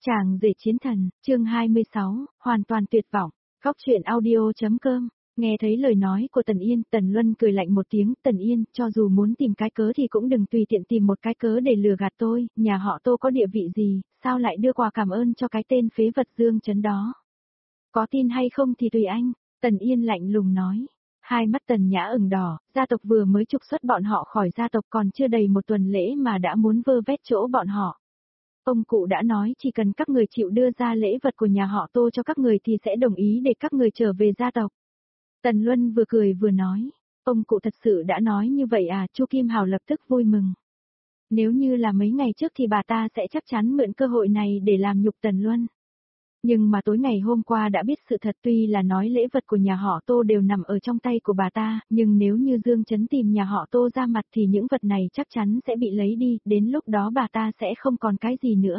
Chàng rể chiến thần, chương 26, hoàn toàn tuyệt vọng. Góc truyện audio.com. Nghe thấy lời nói của Tần Yên, Tần Luân cười lạnh một tiếng, Tần Yên, cho dù muốn tìm cái cớ thì cũng đừng tùy tiện tìm một cái cớ để lừa gạt tôi, nhà họ Tô có địa vị gì, sao lại đưa quà cảm ơn cho cái tên phế vật Dương Chấn đó. Có tin hay không thì tùy anh, Tần Yên lạnh lùng nói. Hai mắt Tần Nhã ửng đỏ, gia tộc vừa mới trục xuất bọn họ khỏi gia tộc còn chưa đầy một tuần lễ mà đã muốn vơ vét chỗ bọn họ. Ông cụ đã nói chỉ cần các người chịu đưa ra lễ vật của nhà họ Tô cho các người thì sẽ đồng ý để các người trở về gia tộc. Tần Luân vừa cười vừa nói, ông cụ thật sự đã nói như vậy à, Chu Kim Hào lập tức vui mừng. Nếu như là mấy ngày trước thì bà ta sẽ chắc chắn mượn cơ hội này để làm nhục Tần Luân. Nhưng mà tối ngày hôm qua đã biết sự thật, tuy là nói lễ vật của nhà họ Tô đều nằm ở trong tay của bà ta, nhưng nếu như Dương Chấn tìm nhà họ Tô ra mặt thì những vật này chắc chắn sẽ bị lấy đi, đến lúc đó bà ta sẽ không còn cái gì nữa.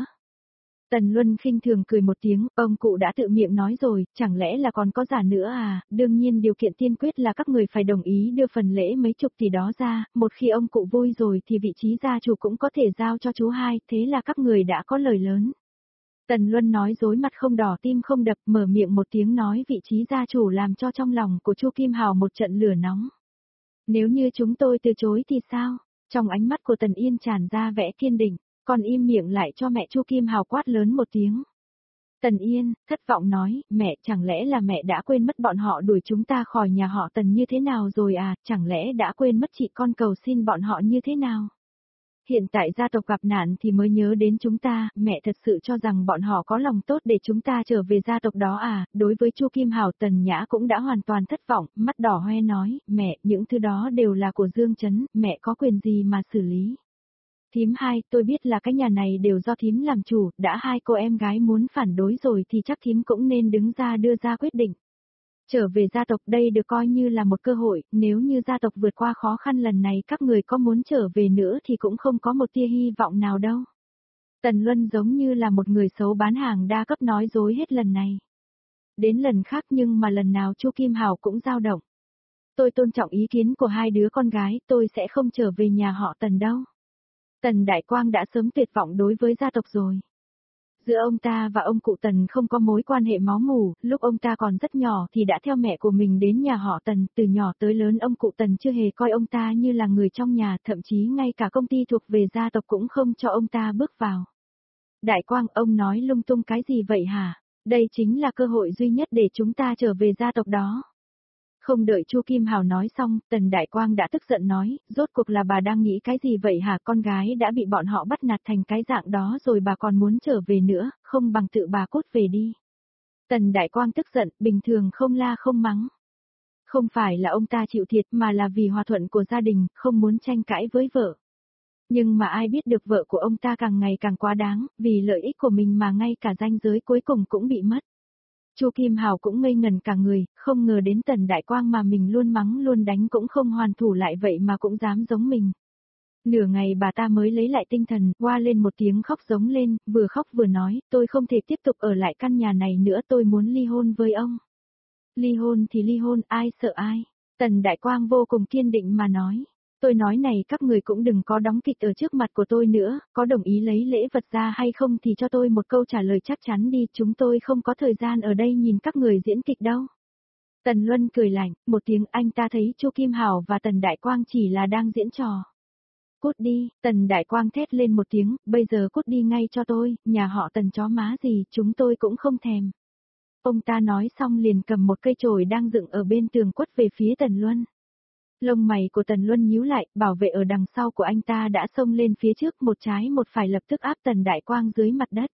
Tần Luân khinh thường cười một tiếng, ông cụ đã tự miệng nói rồi, chẳng lẽ là còn có giả nữa à, đương nhiên điều kiện tiên quyết là các người phải đồng ý đưa phần lễ mấy chục tỷ đó ra, một khi ông cụ vui rồi thì vị trí gia chủ cũng có thể giao cho chú hai, thế là các người đã có lời lớn. Tần Luân nói dối mặt không đỏ tim không đập, mở miệng một tiếng nói vị trí gia chủ làm cho trong lòng của Chu Kim Hào một trận lửa nóng. Nếu như chúng tôi từ chối thì sao? Trong ánh mắt của Tần Yên tràn ra vẻ kiên định, còn im miệng lại cho mẹ Chu Kim Hào quát lớn một tiếng. Tần Yên, thất vọng nói, mẹ, chẳng lẽ là mẹ đã quên mất bọn họ đuổi chúng ta khỏi nhà họ Tần như thế nào rồi à, chẳng lẽ đã quên mất chị con cầu xin bọn họ như thế nào? Hiện tại gia tộc gặp nạn thì mới nhớ đến chúng ta, mẹ thật sự cho rằng bọn họ có lòng tốt để chúng ta trở về gia tộc đó à, đối với Chu Kim Hào Tần Nhã cũng đã hoàn toàn thất vọng, mắt đỏ hoe nói, mẹ, những thứ đó đều là của Dương Chấn, mẹ có quyền gì mà xử lý. Thím hai, tôi biết là cái nhà này đều do thím làm chủ, đã hai cô em gái muốn phản đối rồi thì chắc thím cũng nên đứng ra đưa ra quyết định. Trở về gia tộc đây được coi như là một cơ hội, nếu như gia tộc vượt qua khó khăn lần này các người có muốn trở về nữa thì cũng không có một tia hy vọng nào đâu. Tần Luân giống như là một người xấu bán hàng đa cấp nói dối hết lần này. Đến lần khác nhưng mà lần nào Chu Kim Hào cũng dao động. Tôi tôn trọng ý kiến của hai đứa con gái, tôi sẽ không trở về nhà họ Tần đâu. Tần Đại Quang đã sớm tuyệt vọng đối với gia tộc rồi. Giữa ông ta và ông cụ Tần không có mối quan hệ máu mủ, lúc ông ta còn rất nhỏ thì đã theo mẹ của mình đến nhà họ Tần, từ nhỏ tới lớn ông cụ Tần chưa hề coi ông ta như là người trong nhà, thậm chí ngay cả công ty thuộc về gia tộc cũng không cho ông ta bước vào. Đại Quang, ông nói lung tung cái gì vậy hả? Đây chính là cơ hội duy nhất để chúng ta trở về gia tộc đó. Không đợi Chu Kim Hào nói xong, Tần Đại Quang đã tức giận nói, rốt cuộc là bà đang nghĩ cái gì vậy hả, con gái đã bị bọn họ bắt nạt thành cái dạng đó rồi bà còn muốn trở về nữa, không bằng tự bà cút về đi. Tần Đại Quang tức giận, bình thường không la không mắng. Không phải là ông ta chịu thiệt mà là vì hòa thuận của gia đình, không muốn tranh cãi với vợ. Nhưng mà ai biết được vợ của ông ta càng ngày càng quá đáng, vì lợi ích của mình mà ngay cả ranh giới cuối cùng cũng bị mất. Chu Kim Hào cũng ngây ngần cả người, không ngờ đến Tần Đại Quang mà mình luôn mắng luôn đánh cũng không hoàn thủ lại vậy mà cũng dám giống mình. Nửa ngày bà ta mới lấy lại tinh thần, hoa lên một tiếng khóc giống lên, vừa khóc vừa nói, tôi không thể tiếp tục ở lại căn nhà này nữa, tôi muốn ly hôn với ông. Ly hôn thì ly hôn, ai sợ ai. Tần Đại Quang vô cùng kiên định mà nói. Tôi nói này các người cũng đừng có đóng kịch ở trước mặt của tôi nữa, có đồng ý lấy lễ vật ra hay không thì cho tôi một câu trả lời chắc chắn đi, chúng tôi không có thời gian ở đây nhìn các người diễn kịch đâu. Tần Luân cười lạnh, một tiếng anh ta thấy Chu Kim Hào và Tần Đại Quang chỉ là đang diễn trò. Cút đi, Tần Đại Quang thét lên một tiếng, bây giờ cút đi ngay cho tôi, nhà họ Tần chó má gì, chúng tôi cũng không thèm. Ông ta nói xong liền cầm một cây chổi đang dựng ở bên tường quất về phía Tần Luân. Lông mày của Tần Luân nhíu lại, bảo vệ ở đằng sau của anh ta đã xông lên phía trước một trái một phải lập tức áp Tần Đại Quang dưới mặt đất.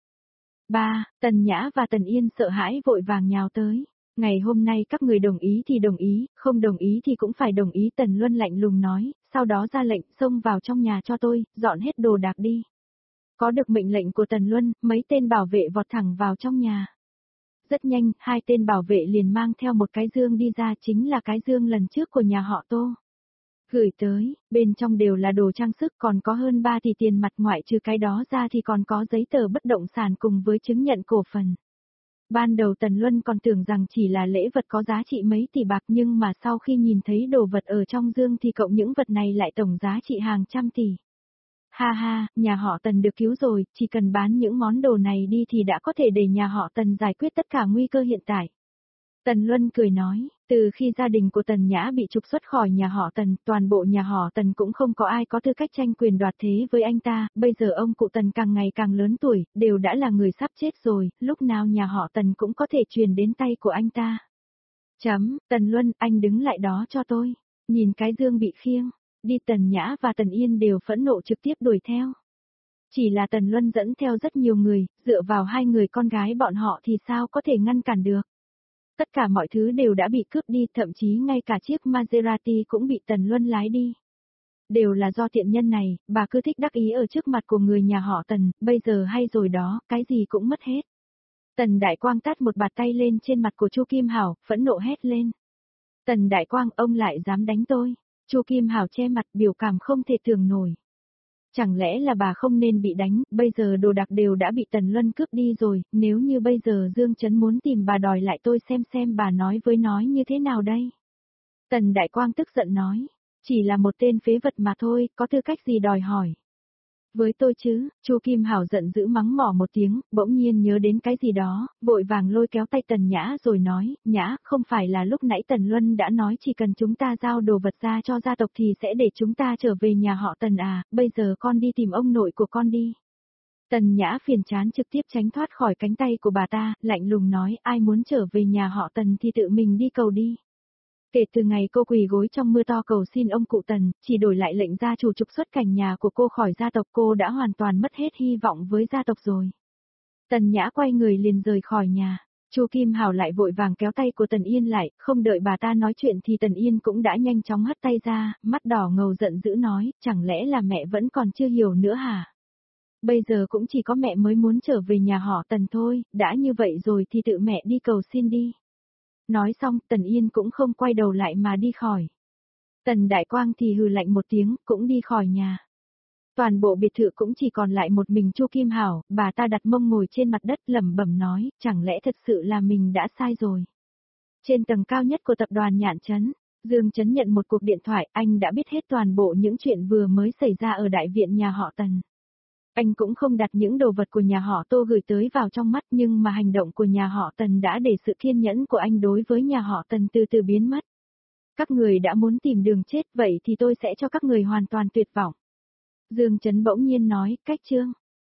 Tần Nhã và Tần Yên sợ hãi vội vàng nhào tới. Ngày hôm nay các người đồng ý thì đồng ý, không đồng ý thì cũng phải đồng ý, Tần Luân lạnh lùng nói, sau đó ra lệnh xông vào trong nhà cho tôi, dọn hết đồ đạc đi. Có được mệnh lệnh của Tần Luân, mấy tên bảo vệ vọt thẳng vào trong nhà. Rất nhanh, hai tên bảo vệ liền mang theo một cái dương đi ra, chính là cái dương lần trước của nhà họ Tô. Gửi tới, bên trong đều là đồ trang sức, còn có hơn 3 tỷ tiền mặt, ngoại trừ cái đó ra thì còn có giấy tờ bất động sản cùng với chứng nhận cổ phần. Ban đầu Tần Luân còn tưởng rằng chỉ là lễ vật có giá trị mấy tỷ bạc, nhưng mà sau khi nhìn thấy đồ vật ở trong dương thì cộng những vật này lại tổng giá trị hàng trăm tỷ. Ha ha, nhà họ Tần được cứu rồi, chỉ cần bán những món đồ này đi thì đã có thể để nhà họ Tần giải quyết tất cả nguy cơ hiện tại. Tần Luân cười nói, từ khi gia đình của Tần Nhã bị trục xuất khỏi nhà họ Tần, toàn bộ nhà họ Tần cũng không có ai có tư cách tranh quyền đoạt thế với anh ta, bây giờ ông cụ Tần càng ngày càng lớn tuổi, đều đã là người sắp chết rồi, lúc nào nhà họ Tần cũng có thể truyền đến tay của anh ta. Tần Luân, anh đứng lại đó cho tôi. Nhìn cái dương bị khiêng, đi Tần Nhã và Tần Yên đều phẫn nộ trực tiếp đuổi theo. Chỉ là Tần Luân dẫn theo rất nhiều người, dựa vào hai người con gái bọn họ thì sao có thể ngăn cản được. Tất cả mọi thứ đều đã bị cướp đi, thậm chí ngay cả chiếc Maserati cũng bị Tần Luân lái đi. Đều là do tiện nhân này, bà cứ thích đắc ý ở trước mặt của người nhà họ Tần, bây giờ hay rồi đó, cái gì cũng mất hết. Tần Đại Quang tát một bạt tay lên trên mặt của Chu Kim Hảo, phẫn nộ hét lên. Tần Đại Quang, ông lại dám đánh tôi. Chu Kim Hảo che mặt, biểu cảm không thể tưởng nổi. Chẳng lẽ là bà không nên bị đánh, bây giờ đồ đạc đều đã bị Tần Luân cướp đi rồi, nếu như bây giờ Dương Chấn muốn tìm bà đòi lại tôi xem bà nói như thế nào đây. Tần Đại Quang tức giận nói, chỉ là một tên phế vật mà thôi, có tư cách gì đòi hỏi. Với tôi chứ, Chu Kim Hảo giận dữ mắng mỏ một tiếng, bỗng nhiên nhớ đến cái gì đó, vội vàng lôi kéo tay Tần Nhã rồi nói, Nhã, không phải là lúc nãy Tần Luân đã nói chỉ cần chúng ta giao đồ vật ra cho gia tộc thì sẽ để chúng ta trở về nhà họ Tần à, bây giờ con đi tìm ông nội của con đi. Tần Nhã phiền chán trực tiếp tránh thoát khỏi cánh tay của bà ta, lạnh lùng nói, ai muốn trở về nhà họ Tần thì tự mình đi cầu đi. Kể từ ngày cô quỳ gối trong mưa to cầu xin ông cụ Tần, chỉ đổi lại lệnh gia chủ trục xuất cảnh nhà của cô khỏi gia tộc, cô đã hoàn toàn mất hết hy vọng với gia tộc rồi. Tần Nhã quay người liền rời khỏi nhà, Chu Kim Hảo lại vội vàng kéo tay của Tần Yên lại, không đợi bà ta nói chuyện thì Tần Yên cũng đã nhanh chóng hất tay ra, mắt đỏ ngầu giận dữ nói, chẳng lẽ là mẹ vẫn còn chưa hiểu nữa hả? Bây giờ cũng chỉ có mẹ mới muốn trở về nhà họ Tần thôi, đã như vậy rồi thì tự mẹ đi cầu xin đi. Nói xong, Tần Yên cũng không quay đầu lại mà đi khỏi. Tần Đại Quang thì hừ lạnh một tiếng, cũng đi khỏi nhà. Toàn bộ biệt thự cũng chỉ còn lại một mình Chu Kim Hảo, bà ta đặt mông ngồi trên mặt đất lẩm bẩm nói, chẳng lẽ thật sự là mình đã sai rồi. Trên tầng cao nhất của tập đoàn Nhạn Trấn, Dương Chấn nhận một cuộc điện thoại, anh đã biết hết toàn bộ những chuyện vừa mới xảy ra ở đại viện nhà họ Tần. Anh cũng không đặt những đồ vật của nhà họ Tô gửi tới vào trong mắt, nhưng mà hành động của nhà họ Tần đã để sự kiên nhẫn của anh đối với nhà họ Tần từ từ biến mất. Các người đã muốn tìm đường chết, vậy thì tôi sẽ cho các người hoàn toàn tuyệt vọng. Dương Chấn bỗng nhiên nói, cách chương.